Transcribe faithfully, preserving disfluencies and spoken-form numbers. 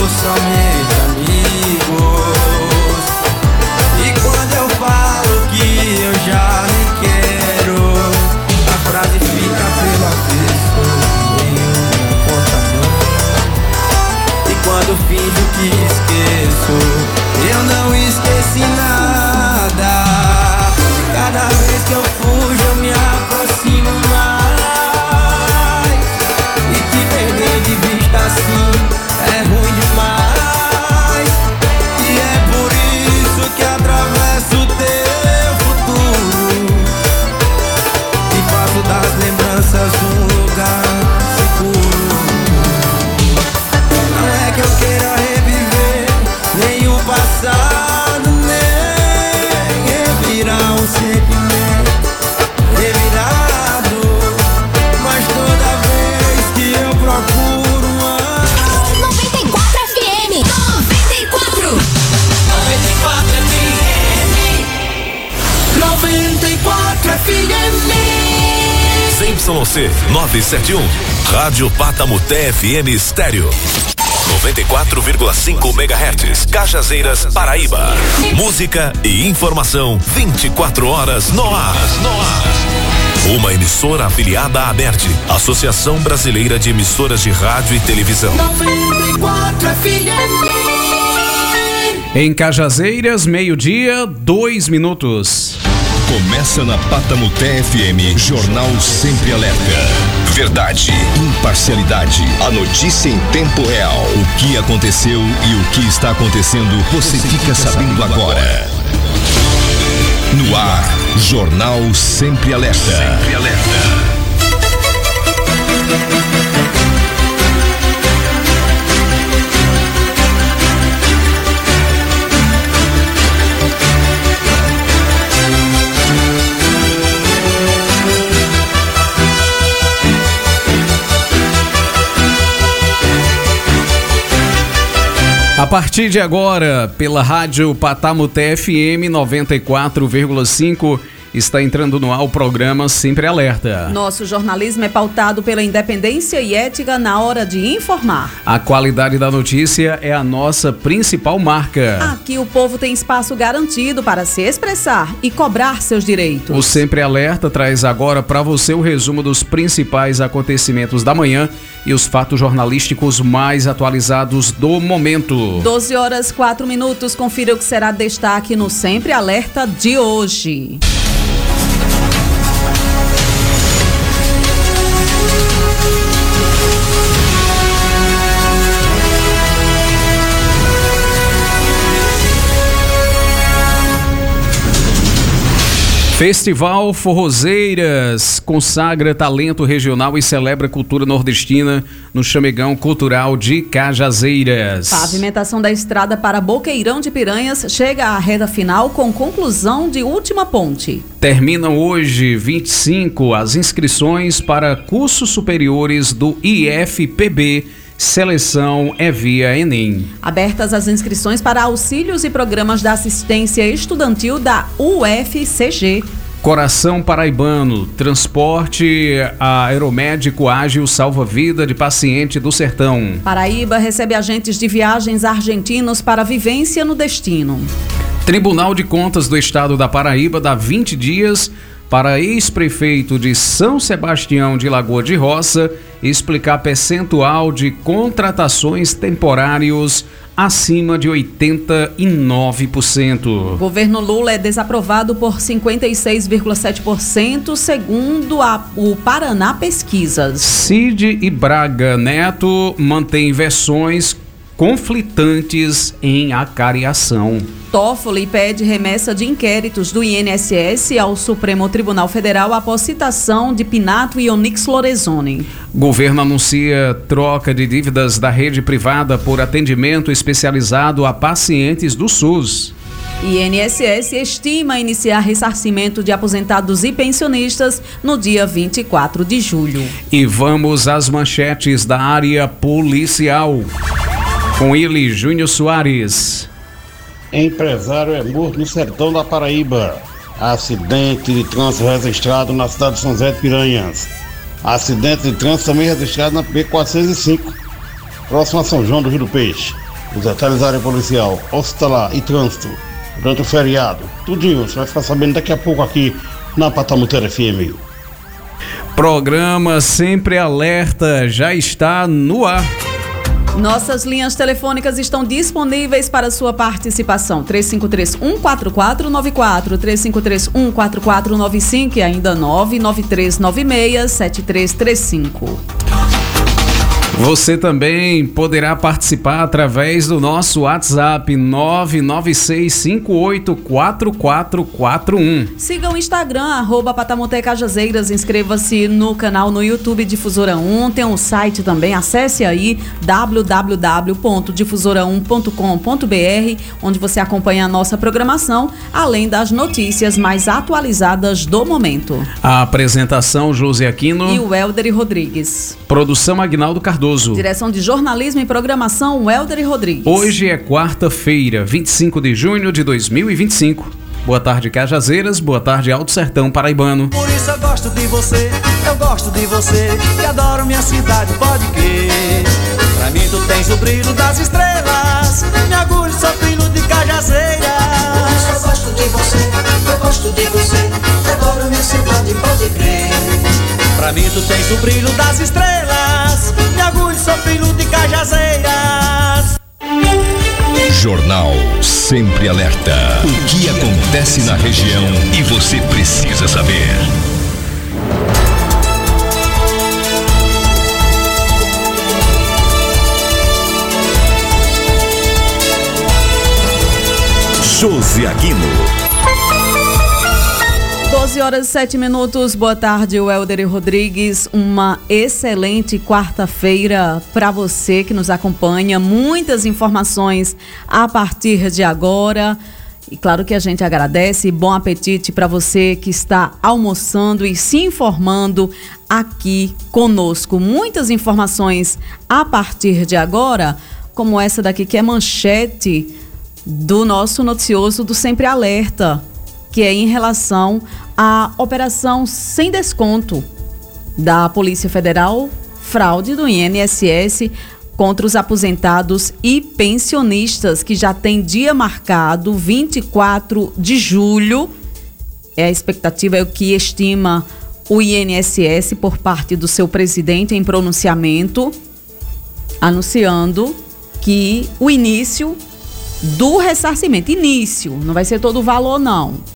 somente amigos. E quando eu falo que eu já nem quero, a frase fica pela pessoa em uma contador. E quando finjo que esqueço, eu não esqueci nada. Cada vez que eu fujo eu me aproximo mais. E te perder de vista assim é ruim demais. E é por isso que atravesso o teu futuro e faço das lembranças um lugar seguro. Não é que eu queira reviver nem o passado, nem revirar um sentimento revirado. Mas toda vez que eu procuro uma noventa e quatro F M. noventa e quatro. noventa e quatro F M. noventa e quatro F M. Z Y C novecentos e setenta e um, Rádio Patamuté F M Estéreo. noventa e quatro vírgula cinco megahertz, Cajazeiras, Paraíba. Música e informação vinte e quatro horas no ar. No ar. Uma emissora afiliada à ABERT, Associação Brasileira de Emissoras de Rádio e Televisão. noventa e quatro F M. Em Cajazeiras, meio-dia, dois minutos. Começa na Patamuté F M, Jornal Sempre Alerta. Verdade, imparcialidade, a notícia em tempo real. O que aconteceu e o que está acontecendo, você fica sabendo agora. No ar, Jornal Sempre Alerta. Sempre Alerta. A partir de agora, pela rádio Patamuté F M noventa e quatro vírgula cinco, está entrando no ar o programa Sempre Alerta. Nosso jornalismo é pautado pela independência e ética na hora de informar. A qualidade da notícia é a nossa principal marca. Aqui o povo tem espaço garantido para se expressar e cobrar seus direitos. O Sempre Alerta traz agora para você o resumo dos principais acontecimentos da manhã e os fatos jornalísticos mais atualizados do momento. doze horas, quatro minutos. Confira o que será destaque no Sempre Alerta de hoje. Festival Forrozeiras consagra talento regional e celebra cultura nordestina no Chamegão Cultural de Cajazeiras. Pavimentação da estrada para Boqueirão de Piranhas chega à reta final com conclusão de última ponte. Terminam hoje, vinte e cinco, as inscrições para cursos superiores do I F P B. Seleção é via Enem. Abertas as inscrições para auxílios e programas da assistência estudantil da U F C G. Coração Paraibano, transporte aeromédico ágil salva vida de paciente do sertão. Paraíba recebe agentes de viagens argentinos para vivência no destino. Tribunal de Contas do Estado da Paraíba dá vinte dias para ex-prefeito de São Sebastião de Lagoa de Roça explicar percentual de contratações temporários acima de oitenta e nove por cento. Governo Lula é desaprovado por cinquenta e seis vírgula sete por cento, segundo a, o Paraná Pesquisas. Cid e Braga Neto mantêm versões conflitantes em acariação. Toffoli pede remessa de inquéritos do I N S S ao Supremo Tribunal Federal após citação de Pinato e Onyx Lorenzoni. Governo anuncia troca de dívidas da rede privada por atendimento especializado a pacientes do SUS. I N S S estima iniciar ressarcimento de aposentados e pensionistas no dia vinte e quatro de julho. E vamos às manchetes da área policial. Com ele, Júnior Soares. Empresário é morto no sertão da Paraíba. Acidente de trânsito registrado na cidade de São José de Piranhas. Acidente de trânsito também registrado na P quatrocentos e cinco, próximo a São João do Rio do Peixe. Os detalhes da área policial, hospitalar e trânsito durante o feriado. Tudinho, você vai ficar sabendo daqui a pouco aqui na Patamuteira F M. Programa Sempre Alerta já está no ar. Nossas linhas telefônicas estão disponíveis para sua participação. três cinco três, um quatro quatro nove quatro, três cinco três, um quatro quatro nove cinco e ainda nove nove três nove seis, sete três três cinco. Você também poderá participar através do nosso WhatsApp nove nove seis cinco oito quatro quatro quatro um. Siga o Instagram, arroba Patamote Cajazeiras, inscreva-se no canal no YouTube Difusora um, tem um site também, acesse aí w w w ponto difusora um ponto com ponto b r, onde você acompanha a nossa programação, além das notícias mais atualizadas do momento. A apresentação, José Aquino E o Helder Rodrigues. Produção, Aguinaldo Cardoso. Direção de Jornalismo e Programação, Helder Rodrigues. Hoje é quarta-feira, vinte e cinco de junho de dois mil e vinte e cinco. Boa tarde, Cajazeiras. Boa tarde, Alto Sertão Paraibano. Por isso eu gosto de você, eu gosto de você, e adoro minha cidade, pode crer. Pra mim tu tens o brilho das estrelas, me agulho, sou filho de Cajazeiras. Por isso eu gosto de você, eu gosto de você, e adoro minha cidade, pode crer. Pra mim tu tens o brilho das estrelas, me agulho, sou filho de Cajazeiras. Jornal Sempre Alerta. O que acontece na região e você precisa saber. José Aquino. doze horas e sete minutos, boa tarde, o Helder Rodrigues, uma excelente quarta-feira para você que nos acompanha, muitas informações a partir de agora, e claro que a gente agradece, bom apetite para você que está almoçando e se informando aqui conosco, muitas informações a partir de agora, como essa daqui que é manchete do nosso noticioso do Sempre Alerta, que é em relação à operação sem desconto da Polícia Federal, fraude do I N S S contra os aposentados e pensionistas, que já tem dia marcado, vinte e quatro de julho. É a expectativa, é o que estima o I N S S por parte do seu presidente em pronunciamento, anunciando que o início do ressarcimento, início, não vai ser todo o valor não,